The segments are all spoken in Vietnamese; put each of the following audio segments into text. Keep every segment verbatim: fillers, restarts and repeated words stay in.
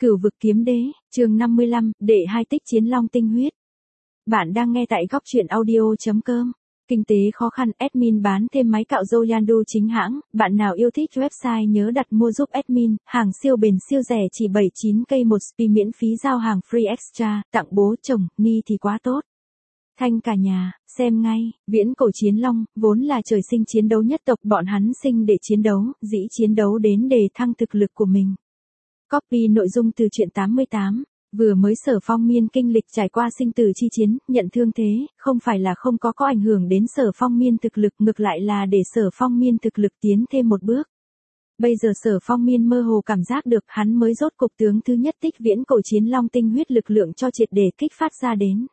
Cửu vực kiếm đế, chương năm mươi lăm, đệ hai tích chiến long tinh huyết. Bạn đang nghe tại góc truyện audio.com. Kinh tế khó khăn, admin bán thêm máy cạo râu Yandu chính hãng, bạn nào yêu thích website nhớ đặt mua giúp admin, hàng siêu bền siêu rẻ chỉ bảy mươi chín k một spi miễn phí giao hàng free extra, tặng bố chồng, ni thì quá tốt. Thanh cả nhà, xem ngay, viễn cổ chiến long, vốn là trời sinh chiến đấu nhất tộc, bọn hắn sinh để chiến đấu, dĩ chiến đấu đến để thăng thực lực của mình. Copy nội dung từ truyện tám mươi tám, vừa mới Sở Phong Miên kinh lịch trải qua sinh tử chi chiến, nhận thương thế, không phải là không có có ảnh hưởng đến Sở Phong Miên thực lực, ngược lại là để Sở Phong Miên thực lực tiến thêm một bước. Bây giờ Sở Phong Miên mơ hồ cảm giác được hắn mới rốt cục tướng thứ nhất tích viễn cổ chiến long tinh huyết lực lượng cho triệt để kích phát ra đến.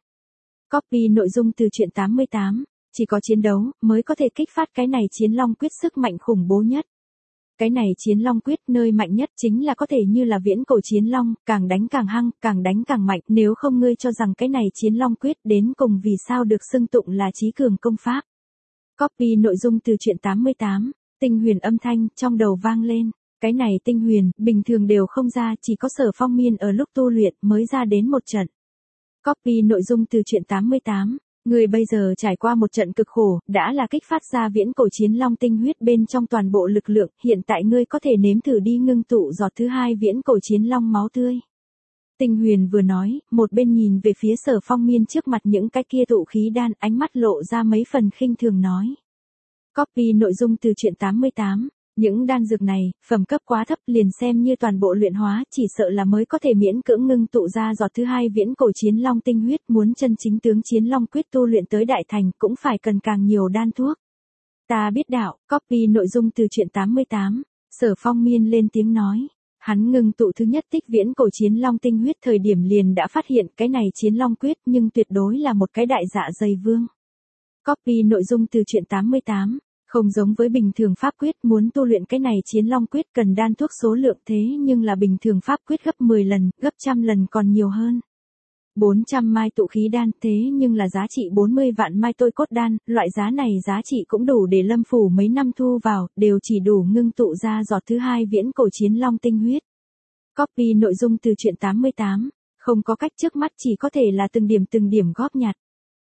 Copy nội dung từ truyện tám mươi tám, chỉ có chiến đấu mới có thể kích phát cái này chiến long quyết sức mạnh khủng bố nhất. Cái này chiến long quyết nơi mạnh nhất chính là có thể như là viễn cổ chiến long, càng đánh càng hăng, càng đánh càng mạnh, nếu không ngươi cho rằng cái này chiến long quyết đến cùng vì sao được xưng tụng là chí cường công pháp. Copy nội dung từ truyện tám mươi tám, tinh huyền âm thanh trong đầu vang lên, cái này tinh huyền, bình thường đều không ra, chỉ có Sở Phong Miên ở lúc tu luyện mới ra đến một trận. Copy nội dung từ truyện tám mươi tám. Người bây giờ trải qua một trận cực khổ, đã là kích phát ra viễn cổ chiến long tinh huyết bên trong toàn bộ lực lượng, hiện tại ngươi có thể nếm thử đi ngưng tụ giọt thứ hai viễn cổ chiến long máu tươi. Tinh huyền vừa nói, một bên nhìn về phía Sở Phong Miên trước mặt những cái kia tụ khí đan, ánh mắt lộ ra mấy phần khinh thường nói. Copy nội dung từ truyện tám mươi tám. Những đan dược này, phẩm cấp quá thấp, liền xem như toàn bộ luyện hóa, chỉ sợ là mới có thể miễn cưỡng ngưng tụ ra giọt thứ hai viễn cổ chiến long tinh huyết, muốn chân chính tướng chiến long quyết tu luyện tới đại thành, cũng phải cần càng nhiều đan thuốc. Ta biết đạo, copy nội dung từ truyện tám mươi tám, Sở Phong Miên lên tiếng nói. Hắn ngưng tụ thứ nhất tích viễn cổ chiến long tinh huyết thời điểm liền đã phát hiện cái này chiến long quyết, nhưng tuyệt đối là một cái đại dạ dày vương. Copy nội dung từ truyện tám mươi tám. Không giống với bình thường pháp quyết, muốn tu luyện cái này chiến long quyết cần đan thuốc số lượng thế nhưng là bình thường pháp quyết gấp mười lần, gấp trăm lần còn nhiều hơn. bốn trăm mai tụ khí đan thế nhưng là giá trị bốn mươi vạn mai tôi cốt đan, loại giá này giá trị cũng đủ để Lâm Phủ mấy năm thu vào, đều chỉ đủ ngưng tụ ra giọt thứ hai viễn cổ chiến long tinh huyết. Copy nội dung từ truyện tám mươi tám, không có cách, trước mắt chỉ có thể là từng điểm từng điểm góp nhặt.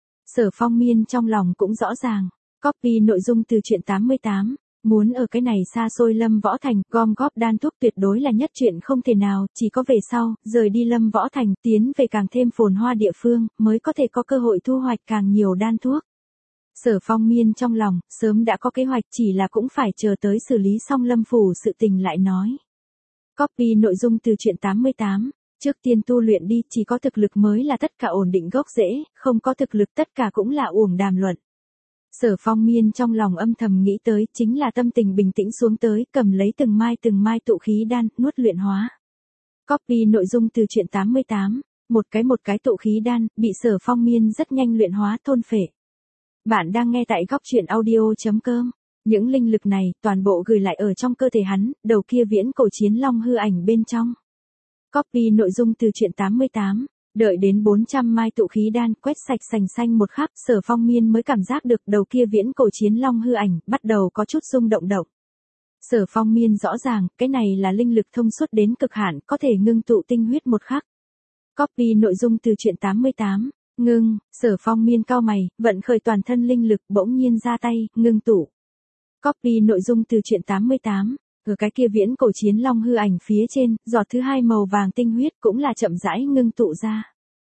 Sở Phong Miên trong lòng cũng rõ ràng. Copy nội dung từ truyện tám mươi tám, muốn ở cái này xa xôi Lâm Võ Thành, gom góp đan thuốc tuyệt đối là nhất chuyện không thể nào, chỉ có về sau, rời đi Lâm Võ Thành, tiến về càng thêm phồn hoa địa phương, mới có thể có cơ hội thu hoạch càng nhiều đan thuốc. Sở Phong Miên trong lòng, sớm đã có kế hoạch, chỉ là cũng phải chờ tới xử lý xong Lâm Phủ sự tình lại nói. Copy nội dung từ truyện tám mươi tám. Trước tiên tu luyện đi, chỉ có thực lực mới là tất cả ổn định gốc rễ, không có thực lực tất cả cũng là uổng đàm luận. Sở Phong Miên trong lòng âm thầm nghĩ tới, chính là tâm tình bình tĩnh xuống tới, cầm lấy từng mai từng mai tụ khí đan, nuốt luyện hóa. Copy nội dung từ truyện tám mươi tám, một cái một cái tụ khí đan, bị Sở Phong Miên rất nhanh luyện hóa thôn phệ. Bạn đang nghe tại góc truyện audio.com. Những linh lực này, toàn bộ gửi lại ở trong cơ thể hắn, đầu kia viễn cổ chiến long hư ảnh bên trong. Copy nội dung từ truyện tám mươi tám. Đợi đến bốn trăm mai tụ khí đan quét sạch sành xanh một khắc, Sở Phong Miên mới cảm giác được đầu kia viễn cổ chiến long hư ảnh, bắt đầu có chút rung động động. Sở Phong Miên rõ ràng, cái này là linh lực thông suốt đến cực hạn, có thể ngưng tụ tinh huyết một khắc. Copy nội dung từ truyện tám mươi tám, ngưng, Sở Phong Miên cau mày, vận khởi toàn thân linh lực, bỗng nhiên ra tay, ngưng tụ. Copy nội dung từ truyện tám mươi tám. Ở cái kia viễn cổ chiến long hư ảnh phía trên, giọt thứ hai màu vàng tinh huyết cũng là chậm rãi ngưng tụ ra.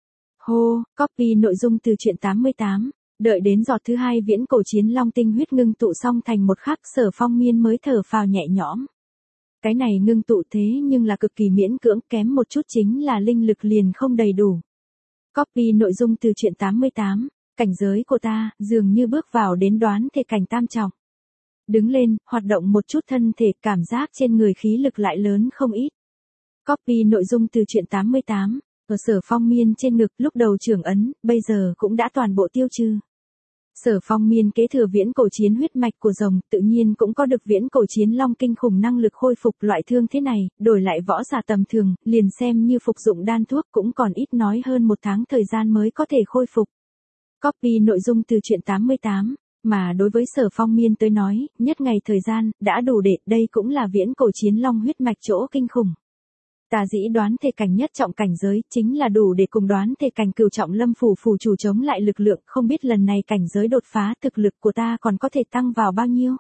Hô, copy nội dung từ truyện tám mươi tám, đợi đến giọt thứ hai viễn cổ chiến long tinh huyết ngưng tụ xong thành một khắc, Sở Phong Miên mới thở phào nhẹ nhõm. Cái này ngưng tụ thế nhưng là cực kỳ miễn cưỡng, kém một chút chính là linh lực liền không đầy đủ. Copy nội dung từ truyện tám mươi tám, cảnh giới của ta, dường như bước vào đến đoán thể cảnh tam trọng. Đứng lên, hoạt động một chút thân thể, cảm giác trên người khí lực lại lớn không ít. Copy nội dung từ truyện tám mươi tám, ở Sở Phong Miên trên ngực, lúc đầu trưởng ấn, bây giờ cũng đã toàn bộ tiêu trừ. Sở Phong Miên kế thừa viễn cổ chiến huyết mạch của rồng, tự nhiên cũng có được viễn cổ chiến long kinh khủng năng lực khôi phục, loại thương thế này, đổi lại võ giả tầm thường, liền xem như phục dụng đan thuốc cũng còn ít nói hơn một tháng thời gian mới có thể khôi phục. Copy nội dung từ truyện tám mươi tám. Mà đối với Sở Phong Miên tới nói, nhất ngày thời gian, đã đủ để, đây cũng là viễn cổ chiến long huyết mạch chỗ kinh khủng. Ta dĩ đoán thể cảnh nhất trọng cảnh giới, chính là đủ để cùng đoán thể cảnh cửu trọng lâm phủ phủ chủ chống lại lực lượng, không biết lần này cảnh giới đột phá thực lực của ta còn có thể tăng vào bao nhiêu.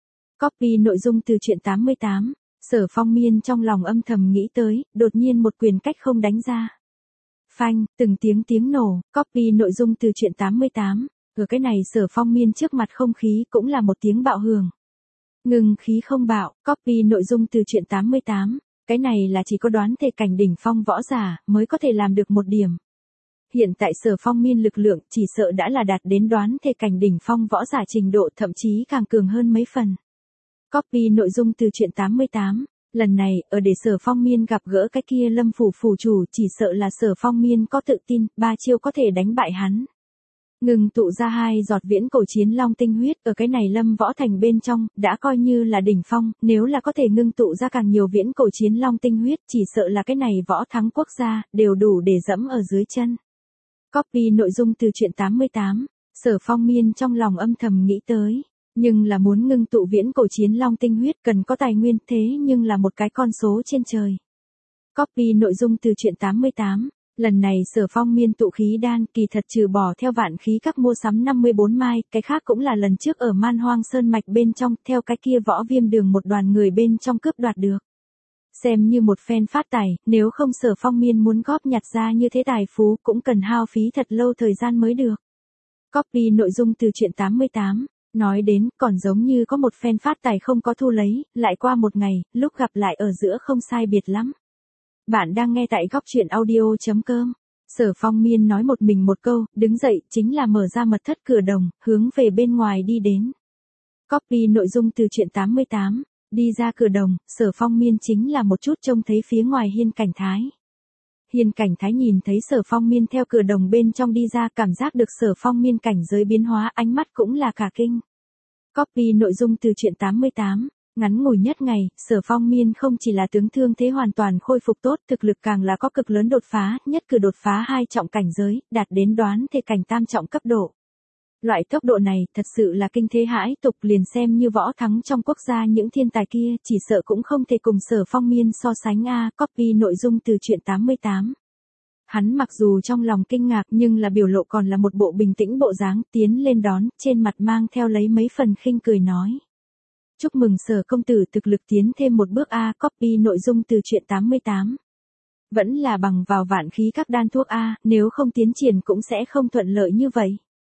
Copy nội dung từ truyện tám mươi tám, Sở Phong Miên trong lòng âm thầm nghĩ tới, đột nhiên một quyền cách không đánh ra. Phanh, từng tiếng tiếng nổ, copy nội dung từ truyện tám mươi tám, ở cái này Sở Phong Miên trước mặt không khí cũng là một tiếng bạo hưởng. Ngừng khí không bạo, copy nội dung từ truyện tám mươi tám, cái này là chỉ có đoán thể cảnh đỉnh phong võ giả mới có thể làm được một điểm. Hiện tại Sở Phong Miên lực lượng chỉ sợ đã là đạt đến đoán thể cảnh đỉnh phong võ giả trình độ, thậm chí càng cường hơn mấy phần. Copy nội dung từ truyện tám mươi tám, lần này, ở để Sở Phong Miên gặp gỡ cái kia lâm phủ phủ chủ, chỉ sợ là Sở Phong Miên có tự tin, ba chiêu có thể đánh bại hắn. Ngừng tụ ra hai giọt viễn cổ chiến long tinh huyết, ở cái này lâm võ thành bên trong, đã coi như là đỉnh phong, nếu là có thể ngưng tụ ra càng nhiều viễn cổ chiến long tinh huyết, chỉ sợ là cái này võ thắng quốc gia, đều đủ để dẫm ở dưới chân. Copy nội dung từ truyện tám mươi tám, Sở Phong Miên trong lòng âm thầm nghĩ tới. Nhưng là muốn ngưng tụ viễn cổ chiến long tinh huyết cần có tài nguyên, thế nhưng là một cái con số trên trời. Copy nội dung từ truyện tám mươi tám, lần này Sở Phong Miên tụ khí đan kỳ thật trừ bỏ theo vạn khí các mua sắm năm mươi bốn mai, cái khác cũng là lần trước ở Man Hoang Sơn Mạch bên trong, theo cái kia võ viêm đường một đoàn người bên trong cướp đoạt được. Xem như một phen phát tài, nếu không Sở Phong Miên muốn góp nhặt ra như thế tài phú cũng cần hao phí thật lâu thời gian mới được. Copy nội dung từ truyện tám mươi tám. Nói đến, còn giống như có một phen phát tài không có thu lấy, lại qua một ngày, lúc gặp lại ở giữa không sai biệt lắm. Bạn đang nghe tại góc truyện audio.com. Sở Phong Miên nói một mình một câu, đứng dậy, chính là mở ra mật thất cửa đồng, hướng về bên ngoài đi đến. Copy nội dung từ truyện tám mươi tám, đi ra cửa đồng, Sở Phong Miên chính là một chút trông thấy phía ngoài Hiên Cảnh Thái. Hiên Cảnh Thái nhìn thấy Sở Phong Miên theo cửa đồng bên trong đi ra, cảm giác được Sở Phong Miên cảnh giới biến hóa, ánh mắt cũng là cả kinh. Copy nội dung từ truyện tám mươi tám, ngắn ngủi nhất ngày, Sở Phong Miên không chỉ là tướng thương thế hoàn toàn khôi phục tốt, thực lực càng là có cực lớn đột phá, nhất cử đột phá hai trọng cảnh giới, đạt đến đoán thể cảnh tam trọng cấp độ. Loại tốc độ này thật sự là kinh thế hãi tục, liền xem như võ thắng trong quốc gia những thiên tài kia, chỉ sợ cũng không thể cùng Sở Phong Miên so sánh a. Copy nội dung từ truyện tám mươi tám. Hắn mặc dù trong lòng kinh ngạc nhưng là biểu lộ còn là một bộ bình tĩnh bộ dáng, tiến lên đón, trên mặt mang theo lấy mấy phần khinh cười nói. Chúc mừng Sở công tử thực lực tiến thêm một bước a. Copy nội dung từ truyện tám mươi tám. Vẫn là bằng vào vạn khí các đan thuốc a, nếu không tiến triển cũng sẽ không thuận lợi như vậy.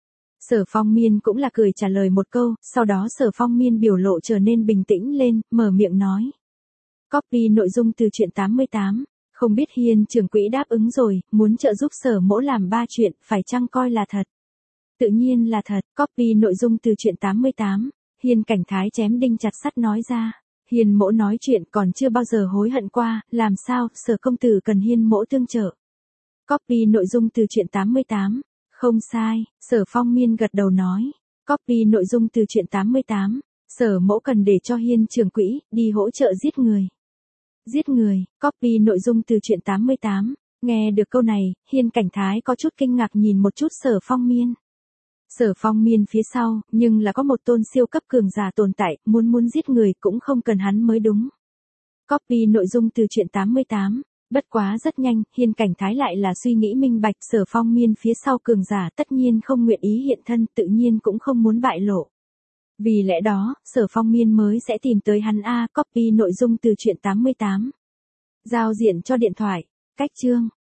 Sở Phong Miên cũng là cười trả lời một câu, sau đó Sở Phong Miên biểu lộ trở nên bình tĩnh lên, mở miệng nói. Copy nội dung từ truyện tám mươi tám, không biết Hiên trưởng quỹ đáp ứng rồi, muốn trợ giúp Sở mỗ làm ba chuyện, phải chăng coi là thật? Tự nhiên là thật. Copy nội dung từ truyện tám mươi tám, Hiên Cảnh Thái chém đinh chặt sắt nói ra. Hiên mỗ nói chuyện còn chưa bao giờ hối hận qua, làm sao, Sở công tử cần Hiên mỗ tương trợ. Copy nội dung từ truyện tám mươi tám. Không sai, Sở Phong Miên gật đầu nói. Copy nội dung từ truyện tám mươi tám, Sở mỗ cần để cho Hiên trưởng quỹ đi hỗ trợ giết người. Giết người. Copy nội dung từ truyện tám mươi tám, nghe được câu này, Hiên Cảnh Thái có chút kinh ngạc nhìn một chút Sở Phong Miên. Sở Phong Miên phía sau, nhưng là có một tôn siêu cấp cường giả tồn tại, muốn muốn giết người cũng không cần hắn mới đúng. Copy nội dung từ truyện tám mươi tám. Bất quá rất nhanh, Hiên Cảnh Thái lại là suy nghĩ minh bạch, Sở Phong Miên phía sau cường giả tất nhiên không nguyện ý hiện thân, tự nhiên cũng không muốn bại lộ. Vì lẽ đó, Sở Phong Miên mới sẽ tìm tới hắn a. Copy nội dung từ truyện tám mươi tám. Giao diện cho điện thoại. Cách chương.